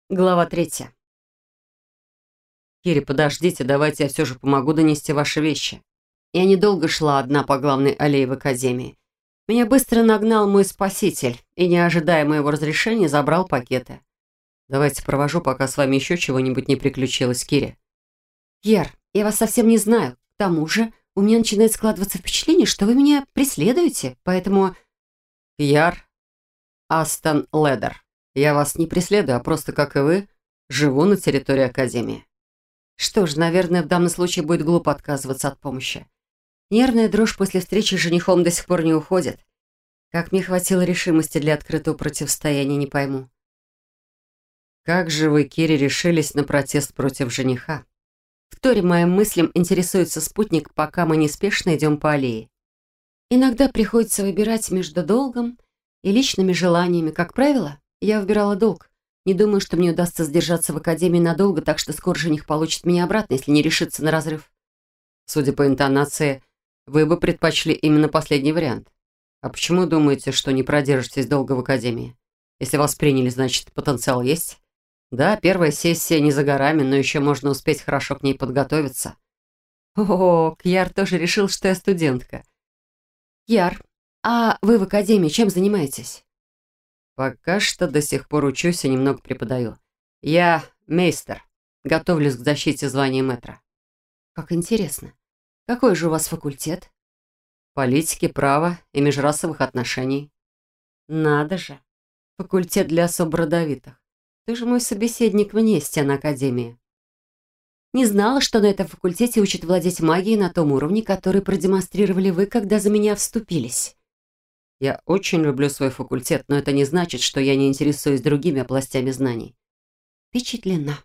Глава 3. «Кири, подождите, давайте я все же помогу донести ваши вещи». Я недолго шла одна по главной аллее в академии. Меня быстро нагнал мой спаситель и, не ожидая моего разрешения, забрал пакеты. «Давайте провожу, пока с вами еще чего-нибудь не приключилось, Кири». «Яр, я вас совсем не знаю. К тому же у меня начинает складываться впечатление, что вы меня преследуете, поэтому...» «Яр Астон Ледер. Я вас не преследую, а просто, как и вы, живу на территории академии». Что ж, наверное, в данном случае будет глупо отказываться от помощи. Нервная дрожь после встречи с женихом до сих пор не уходит. Как мне хватило решимости для открытого противостояния, не пойму. «Как же вы, Кири, решились на протест против жениха?» Вторе моим мыслям интересуется спутник, пока мы неспешно идем по аллее. Иногда приходится выбирать между долгом и личными желаниями. Как правило, я выбирала долг. Не думаю, что мне удастся сдержаться в академии надолго, так что скоро жених получит меня обратно, если не решится на разрыв. Судя по интонации, вы бы предпочли именно последний вариант. А почему думаете, что не продержитесь долго в академии? Если вас приняли, значит, потенциал есть? Да, первая сессия не за горами, но еще можно успеть хорошо к ней подготовиться. О, Кьяр тоже решил, что я студентка. Яр, а вы в академии чем занимаетесь? Пока что до сих пор учусь и немного преподаю. Я мейстер. Готовлюсь к защите звания мэтра. Как интересно. Какой же у вас факультет? Политики, права и межрасовых отношений. Надо же. Факультет для особо родовитых. Ты же мой собеседник вне стен академии. Не знала, что на этом факультете учат владеть магией на том уровне, который продемонстрировали вы, когда за меня вступились. Я очень люблю свой факультет, но это не значит, что я не интересуюсь другими областями знаний. Впечатлена.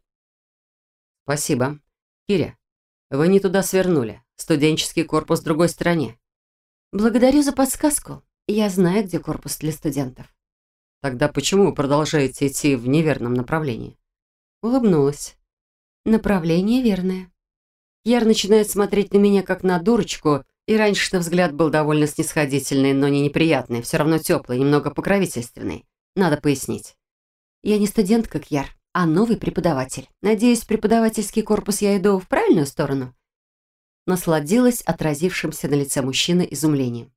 Спасибо. Киря, вы не туда свернули. Студенческий корпус в другой стороне. Благодарю за подсказку. Я знаю, где корпус для студентов. Тогда почему вы продолжаете идти в неверном направлении? Улыбнулась. Направление верное. Яр начинает смотреть на меня, как на дурочку, и раньше-то взгляд был довольно снисходительный, но не неприятный, все равно теплый, немного покровительственный. Надо пояснить. Я не студентка, Кьяр, а новый преподаватель. Надеюсь, в преподавательский корпус я иду в правильную сторону? Насладилась отразившимся на лице мужчины изумлением.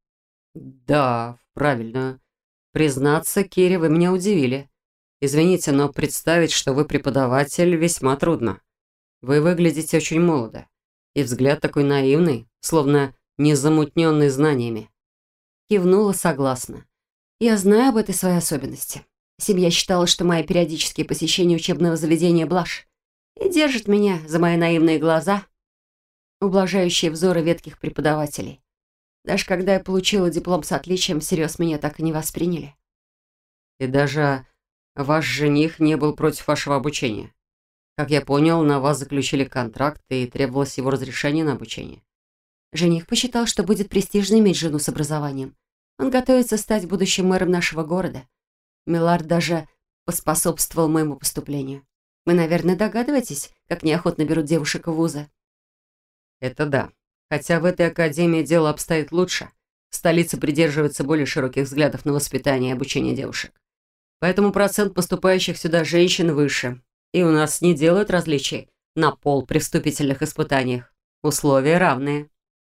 Да, в правильную. Признаться, Кири, вы меня удивили. Извините, но представить, что вы преподаватель, весьма трудно. Вы выглядите очень молодо. И взгляд такой наивный, словно незамутненный знаниями. Кивнула согласно. Я знаю об этой своей особенности. Семья считала, что мои периодические посещения учебного заведения — блажь, и держит меня за мои наивные глаза, ублажающие взоры ветких преподавателей. Даже когда я получила диплом с отличием, всерьез меня так и не восприняли. И даже ваш жених не был против вашего обучения. Как я понял, на вас заключили контракт и требовалось его разрешение на обучение. Жених посчитал, что будет престижно иметь жену с образованием. Он готовится стать будущим мэром нашего города. Милард даже поспособствовал моему поступлению. Вы, наверное, догадываетесь, как неохотно берут девушек в вузы? Это да. Хотя в этой академии дело обстоит лучше. В столице придерживаются более широких взглядов на воспитание и обучение девушек. Поэтому процент поступающих сюда женщин выше. И у нас не делают различий на пол при вступительных испытаниях. Условия равные.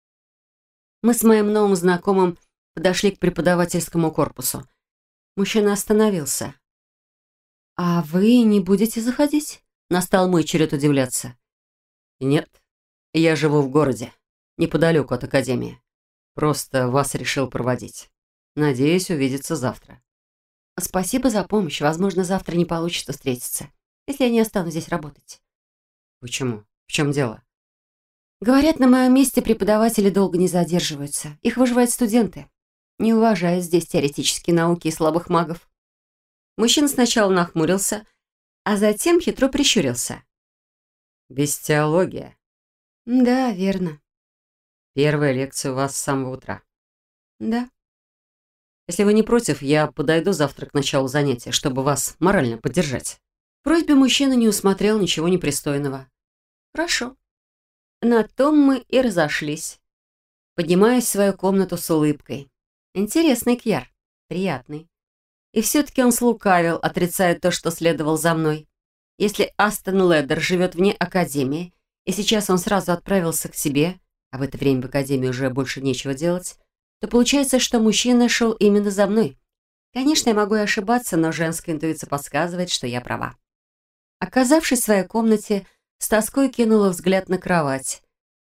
Мы с моим новым знакомым подошли к преподавательскому корпусу. Мужчина остановился. «А вы не будете заходить?» Настал мой черед удивляться. «Нет, я живу в городе, неподалеку от академии. Просто вас решил проводить. Надеюсь увидеться завтра». «Спасибо за помощь. Возможно, завтра не получится встретиться, если я не останусь здесь работать». «Почему? В чем дело?» «Говорят, на моем месте преподаватели долго не задерживаются. Их выживают студенты. Не уважают здесь теоретические науки и слабых магов». Мужчина сначала нахмурился, а затем хитро прищурился. «Бестиология». «Да, верно». «Первая лекция у вас с самого утра». «Да». «Если вы не против, я подойду завтра к началу занятия, чтобы вас морально поддержать». В просьбе мужчина не усмотрел ничего непристойного. «Хорошо». На том мы и разошлись. Поднимаюсь в свою комнату с улыбкой. Интересный Кьяр, приятный. И все-таки он слукавил, отрицая то, что следовал за мной. Если Астон Леддер живет вне Академии, и сейчас он сразу отправился к себе, а в это время в Академии уже больше нечего делать, то получается, что мужчина шел именно за мной. Конечно, я могу и ошибаться, но женская интуиция подсказывает, что я права. Оказавшись в своей комнате, с тоской кинула взгляд на кровать.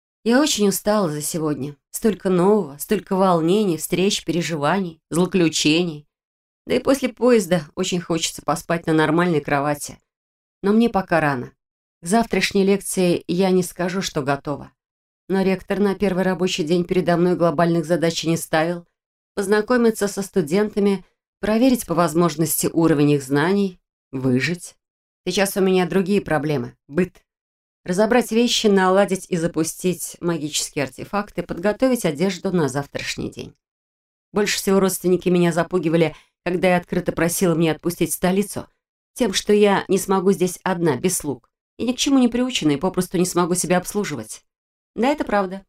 Я очень устала за сегодня. Столько нового, столько волнений, встреч, переживаний, злоключений. Да и после поезда очень хочется поспать на нормальной кровати. Но мне пока рано. К завтрашней лекции я не скажу, что готова. Но ректор на первый рабочий день передо мной глобальных задач не ставил. Познакомиться со студентами, проверить по возможности уровень их знаний, выжить. Сейчас у меня другие проблемы. Быт. Разобрать вещи, наладить и запустить магические артефакты, подготовить одежду на завтрашний день. Больше всего родственники меня запугивали, когда я открыто просила меня отпустить в столицу, тем, что я не смогу здесь одна, без слуг, и ни к чему не приучена, и попросту не смогу себя обслуживать. Да, это правда.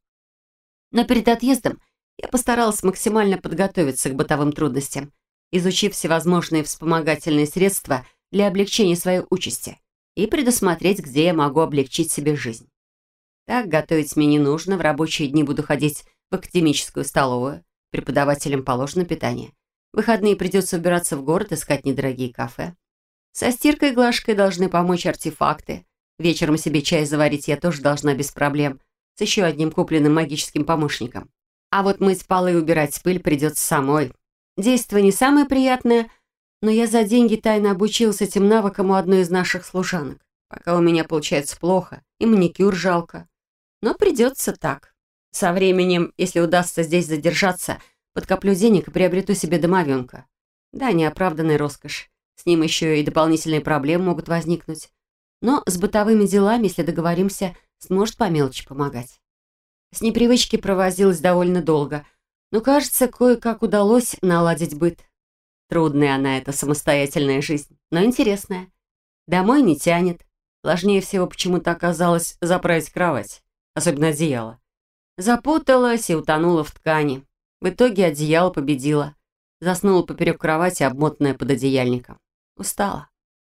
Но перед отъездом я постаралась максимально подготовиться к бытовым трудностям, изучив всевозможные вспомогательные средства для облегчения своей участи и предусмотреть, где я могу облегчить себе жизнь. Так, готовить мне не нужно, в рабочие дни буду ходить в академическую столовую, преподавателям положено питание. В выходные придется убираться в город, искать недорогие кафе. Со стиркой и глажкой должны помочь артефакты. Вечером себе чай заварить я тоже должна без проблем, с еще одним купленным магическим помощником. А вот мыть полы и убирать пыль придется самой. Действие не самое приятное, но я за деньги тайно обучилась этим навыкам у одной из наших служанок. Пока у меня получается плохо, и маникюр жалко. Но придется так. Со временем, если удастся здесь задержаться, подкоплю денег и приобрету себе домовенка. Да, неоправданная роскошь. С ним еще и дополнительные проблемы могут возникнуть. Но с бытовыми делами, если договоримся, сможет по мелочи помогать. С непривычки провозилась довольно долго, но, кажется, кое-как удалось наладить быт. Трудная она, эта самостоятельная жизнь, но интересная. Домой не тянет. Сложнее всего почему-то оказалось заправить кровать, особенно одеяло. Запуталась и утонула в ткани. В итоге одеяло победило. Заснула поперек кровати, обмотанная под одеяльником. Устала.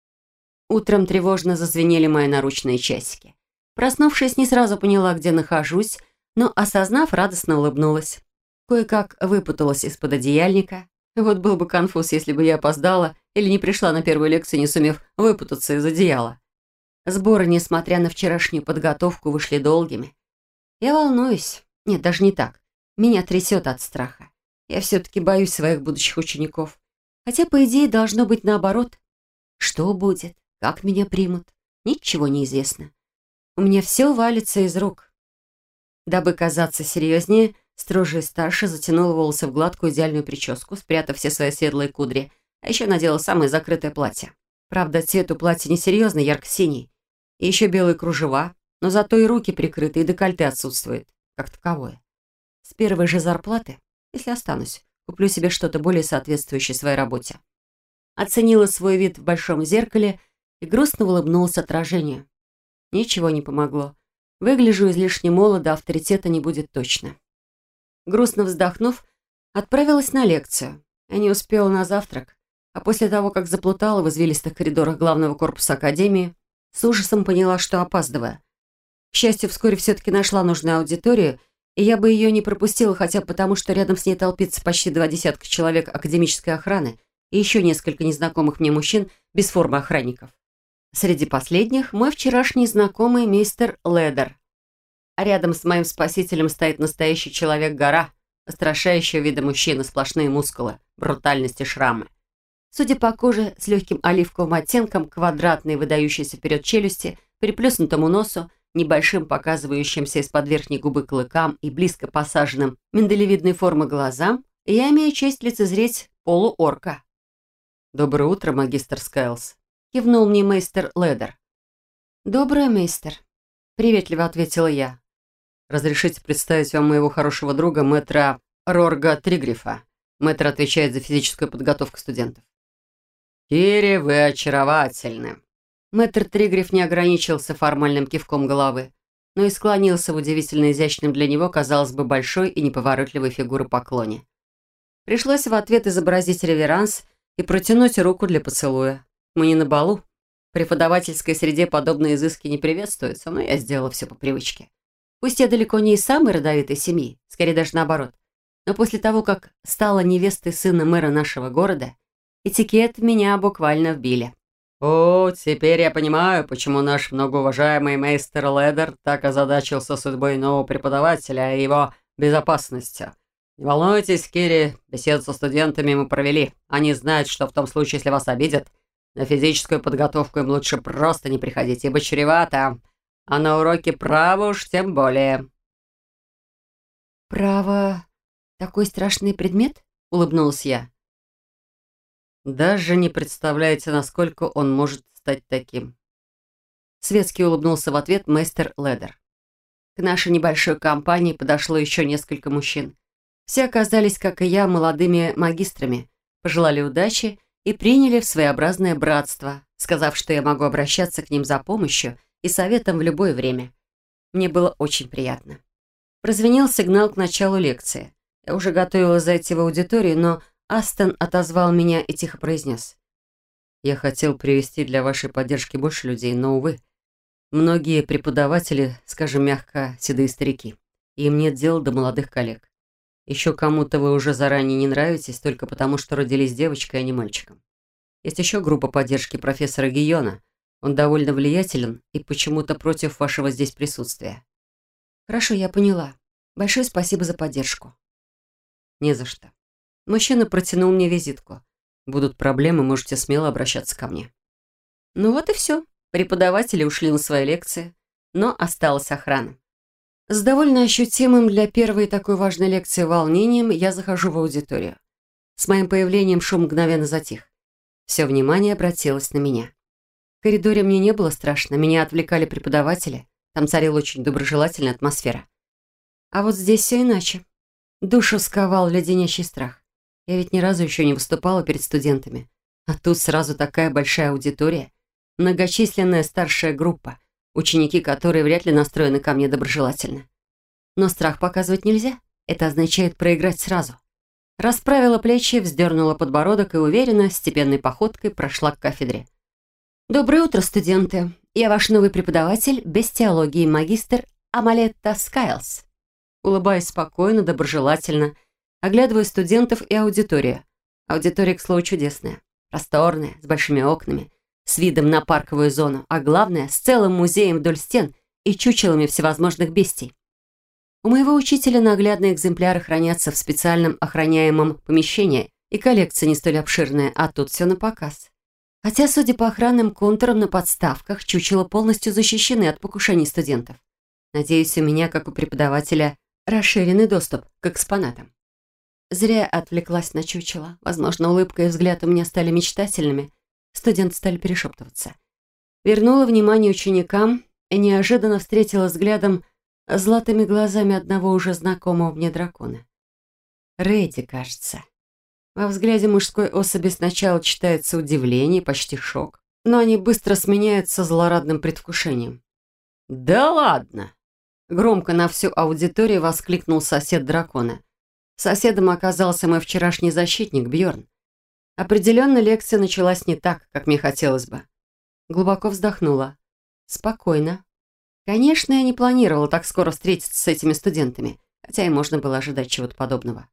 Утром тревожно зазвенели мои наручные часики. Проснувшись, не сразу поняла, где нахожусь, но, осознав, радостно улыбнулась. Кое-как выпуталась из-под одеяльника. Вот был бы конфуз, если бы я опоздала или не пришла на первую лекцию, не сумев выпутаться из одеяла. Сборы, несмотря на вчерашнюю подготовку, вышли долгими. Я волнуюсь. Нет, даже не так. Меня трясет от страха. Я все-таки боюсь своих будущих учеников. Хотя, по идее, должно быть наоборот. Что будет? Как меня примут? Ничего не известно. У меня все валится из рук. Дабы казаться серьезнее, строже и старше затянула волосы в гладкую идеальную прическу, спрятав все свои светлые кудри, а еще надела самое закрытое платье. Правда, цвет у платья несерьезный, ярко-синий. И еще белые кружева, но зато и руки прикрыты, и декольте отсутствует, как таковое. С первой же зарплаты, если останусь, куплю себе что-то более соответствующее своей работе. Оценила свой вид в большом зеркале и грустно улыбнулась отражению. Ничего не помогло. Выгляжу излишне молодо, авторитета не будет точно. Грустно вздохнув, отправилась на лекцию. Я не успела на завтрак, а после того, как заплутала в извилистых коридорах главного корпуса академии, с ужасом поняла, что опаздываю. К счастью, вскоре все-таки нашла нужную аудиторию, и я бы ее не пропустила, хотя бы потому, что рядом с ней толпится почти 20 человек академической охраны и еще несколько незнакомых мне мужчин без формы охранников. Среди последних мой вчерашний знакомый мистер Леддер. А рядом с моим спасителем стоит настоящий человек-гора, устрашающего вида мужчина, сплошные мускулы, брутальность и шрамы. Судя по коже с легким оливковым оттенком, квадратной, выдающейся вперед челюсти, приплюснутому носу, небольшим показывающимся из-под верхней губы клыкам и близко посаженным миндалевидной формы глазам, я имею честь лицезреть полуорка. «Доброе утро, магистр Скайлс», — кивнул мне мейстер Леддер. «Доброе, мейстер», — приветливо ответила я. «Разрешите представить вам моего хорошего друга, мэтра Рорга Тригрифа. Мэтр отвечает за физическую подготовку студентов». «Кири, вы очаровательны». Мэтр Тригриф не ограничился формальным кивком головы, но и склонился в удивительно изящном для него, казалось бы, большой и неповоротливой фигуры поклоне. Пришлось в ответ изобразить реверанс и протянуть руку для поцелуя. Мы не на балу. преподавательской среде подобные изыски не приветствуются, но я сделала все по привычке. Пусть я далеко не из самой родовитой семьи, скорее даже наоборот. Но после того, как стала невестой сына мэра нашего города, этикет в меня буквально вбили. «О, теперь я понимаю, почему наш многоуважаемый мейстер Ледер так озадачился судьбой нового преподавателя и его безопасностью. Не волнуйтесь, Кири, беседу со студентами мы провели. Они знают, что в том случае, если вас обидят, на физическую подготовку им лучше просто не приходить, ибо чревато, а на уроки права уж тем более». «Право — такой страшный предмет?» — улыбнулась я. «Даже не представляете, насколько он может стать таким». Светски улыбнулся в ответ мастер Ледер. К нашей небольшой компании подошло еще несколько мужчин. Все оказались, как и я, молодыми магистрами, пожелали удачи и приняли в своеобразное братство, сказав, что я могу обращаться к ним за помощью и советом в любое время. Мне было очень приятно. Прозвенел сигнал к началу лекции. Я уже готовилась зайти в аудиторию, но Астон отозвал меня и тихо произнес: «Я хотел привести для вашей поддержки больше людей, но, увы, многие преподаватели, скажем мягко, седые старики. Им нет дела до молодых коллег. Еще кому-то вы уже заранее не нравитесь, только потому, что родились девочкой, а не мальчиком. Есть еще группа поддержки профессора Гийона. Он довольно влиятелен и почему-то против вашего здесь присутствия». «Хорошо, я поняла. Большое спасибо за поддержку». «Не за что». Мужчина протянул мне визитку. «Будут проблемы, можете смело обращаться ко мне». Ну вот и все. Преподаватели ушли на свои лекции, но осталась охрана. С довольно ощутимым для первой такой важной лекции волнением я захожу в аудиторию. С моим появлением шум мгновенно затих. Все внимание обратилось на меня. В коридоре мне не было страшно, меня отвлекали преподаватели. Там царила очень доброжелательная атмосфера. А вот здесь все иначе. Душу сковал леденящий страх. Я ведь ни разу еще не выступала перед студентами. А тут сразу такая большая аудитория, многочисленная старшая группа, ученики которой вряд ли настроены ко мне доброжелательно. Но страх показывать нельзя. Это означает проиграть сразу. Расправила плечи, вздернула подбородок и уверенно, степенной походкой прошла к кафедре. «Доброе утро, студенты. Я ваш новый преподаватель бестиологии, магистр Амалетта Скайлс». Улыбаясь спокойно, доброжелательно, оглядываю студентов и аудиторию. Аудитория, к слову, чудесная. Просторная, с большими окнами, с видом на парковую зону, а главное, с целым музеем вдоль стен и чучелами всевозможных бестий. У моего учителя наглядные экземпляры хранятся в специальном охраняемом помещении, и коллекция не столь обширная, а тут все на показ. Хотя, судя по охранным контурам на подставках, чучела полностью защищены от покушений студентов. Надеюсь, у меня, как у преподавателя, расширенный доступ к экспонатам. Зря отвлеклась на чучело. Возможно, улыбка и взгляд у меня стали мечтательными. Студенты стали перешептываться. Вернула внимание ученикам и неожиданно встретила взглядом золотыми глазами одного уже знакомого мне дракона. Рэдди, кажется. Во взгляде мужской особи сначала читается удивление, почти шок, но они быстро сменяются злорадным предвкушением. «Да ладно!» Громко на всю аудиторию воскликнул сосед дракона. Соседом оказался мой вчерашний защитник Бьорн. Определенно лекция началась не так, как мне хотелось бы. Глубоко вздохнула. Спокойно. Конечно, я не планировала так скоро встретиться с этими студентами, хотя и можно было ожидать чего-то подобного.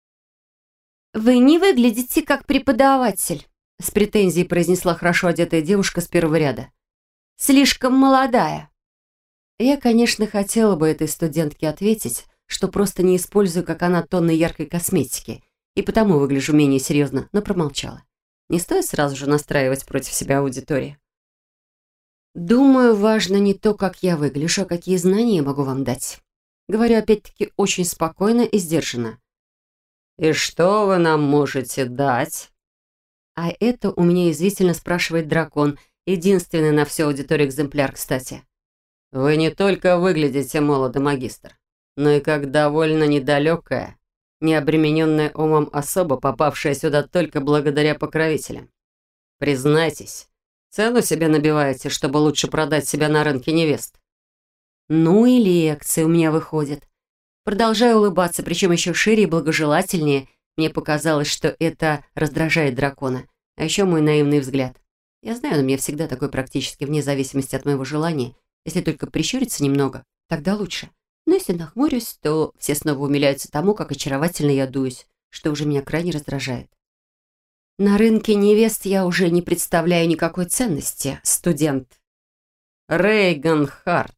«Вы не выглядите как преподаватель», — с претензией произнесла хорошо одетая девушка с первого ряда. «Слишком молодая». Я, конечно, хотела бы этой студентке ответить, что просто не использую, как она, тонны яркой косметики, и потому выгляжу менее серьезно, но промолчала. Не стоит сразу же настраивать против себя аудиторию. Думаю, важно не то, как я выгляжу, а какие знания я могу вам дать. Говорю, опять-таки, очень спокойно и сдержанно. «И что вы нам можете дать?» А это у меня язвительно спрашивает дракон, единственный на всю аудиторию экземпляр, кстати. «Вы не только выглядите молодо, магистр, но и как довольно недалекая, необремененная умом особа, попавшая сюда только благодаря покровителям. Признайтесь, цену себе набиваете, чтобы лучше продать себя на рынке невест». Ну и лекции у меня выходят. Продолжаю улыбаться, причем еще шире и благожелательнее. Мне показалось, что это раздражает дракона, а еще мой наивный взгляд. Я знаю, он у меня всегда такой практически вне зависимости от моего желания. Если только прищуриться немного, тогда лучше. Но если нахмурюсь, то все снова умиляются тому, как очаровательно я дуюсь, что уже меня крайне раздражает. На рынке невест я уже не представляю никакой ценности, студент. Рейган Харт.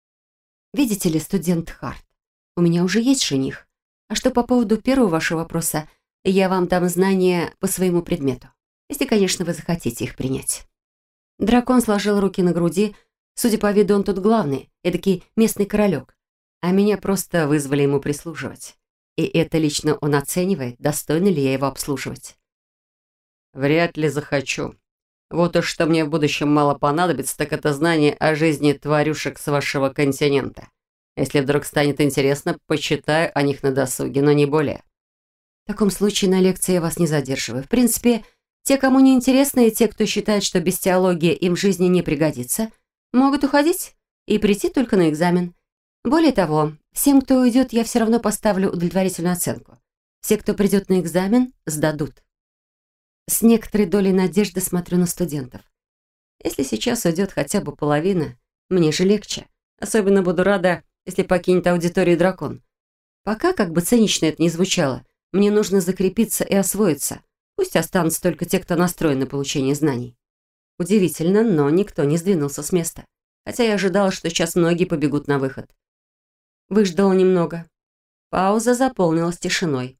Видите ли, студент Харт, у меня уже есть жених. А что по поводу первого вашего вопроса, я вам дам знания по своему предмету. Если, конечно, вы захотите их принять. Дракон сложил руки на груди. Судя по виду, он тут главный, эдакий местный королек. А меня просто вызвали ему прислуживать. И это лично он оценивает, достойна ли я его обслуживать. Вряд ли захочу. Вот уж что мне в будущем мало понадобится, так это знание о жизни тварюшек с вашего континента. Если вдруг станет интересно, почитаю о них на досуге, но не более. В таком случае на лекции я вас не задерживаю. В принципе, те, кому не интересно, и те, кто считает, что без теологии им в жизни не пригодится, могут уходить и прийти только на экзамен. Более того, всем, кто уйдет, я все равно поставлю удовлетворительную оценку. Все, кто придет на экзамен, сдадут. С некоторой долей надежды смотрю на студентов. Если сейчас уйдет хотя бы половина, мне же легче. Особенно буду рада, если покинет аудиторию дракон. Пока, как бы цинично это ни звучало, мне нужно закрепиться и освоиться. Пусть останутся только те, кто настроен на получение знаний. Удивительно, но никто не сдвинулся с места. Хотя я ожидала, что сейчас многие побегут на выход. Выждала немного. Пауза заполнилась тишиной.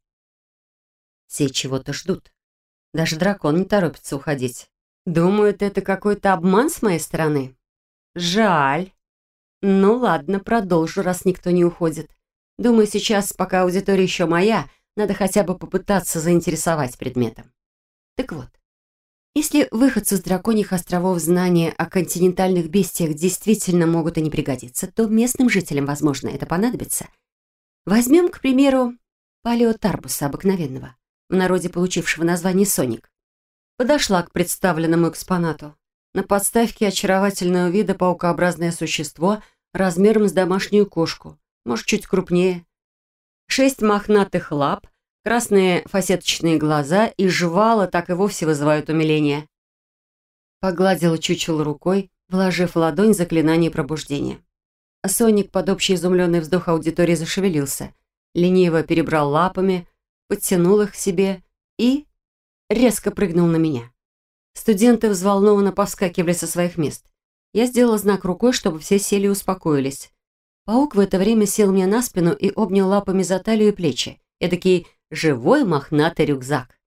Все чего-то ждут. Даже дракон не торопится уходить. Думают, это какой-то обман с моей стороны. Жаль. Ну ладно, продолжу, раз никто не уходит. Думаю, сейчас, пока аудитория еще моя, надо хотя бы попытаться заинтересовать предметом. Так вот, если выходцу с драконьих островов знания о континентальных бестиях действительно могут и не пригодиться, то местным жителям, возможно, это понадобится. Возьмем, к примеру, палеотарбуса обыкновенного, в народе получившего название Соник. Подошла к представленному экспонату. На подставке очаровательного вида паукообразное существо размером с домашнюю кошку, может, чуть крупнее. 6 мохнатых лап, красные фасеточные глаза и жвала так и вовсе вызывают умиление. Погладила чучело рукой, вложив в ладонь заклинание пробуждения. Соник под общий изумленный вздох аудитории зашевелился, лениво перебрал лапами, подтянул их к себе и резко прыгнул на меня. Студенты взволнованно повскакивали со своих мест. Я сделала знак рукой, чтобы все сели и успокоились. Паук в это время сел мне на спину и обнял лапами за талию и плечи. Эдакий живой мохнатый рюкзак.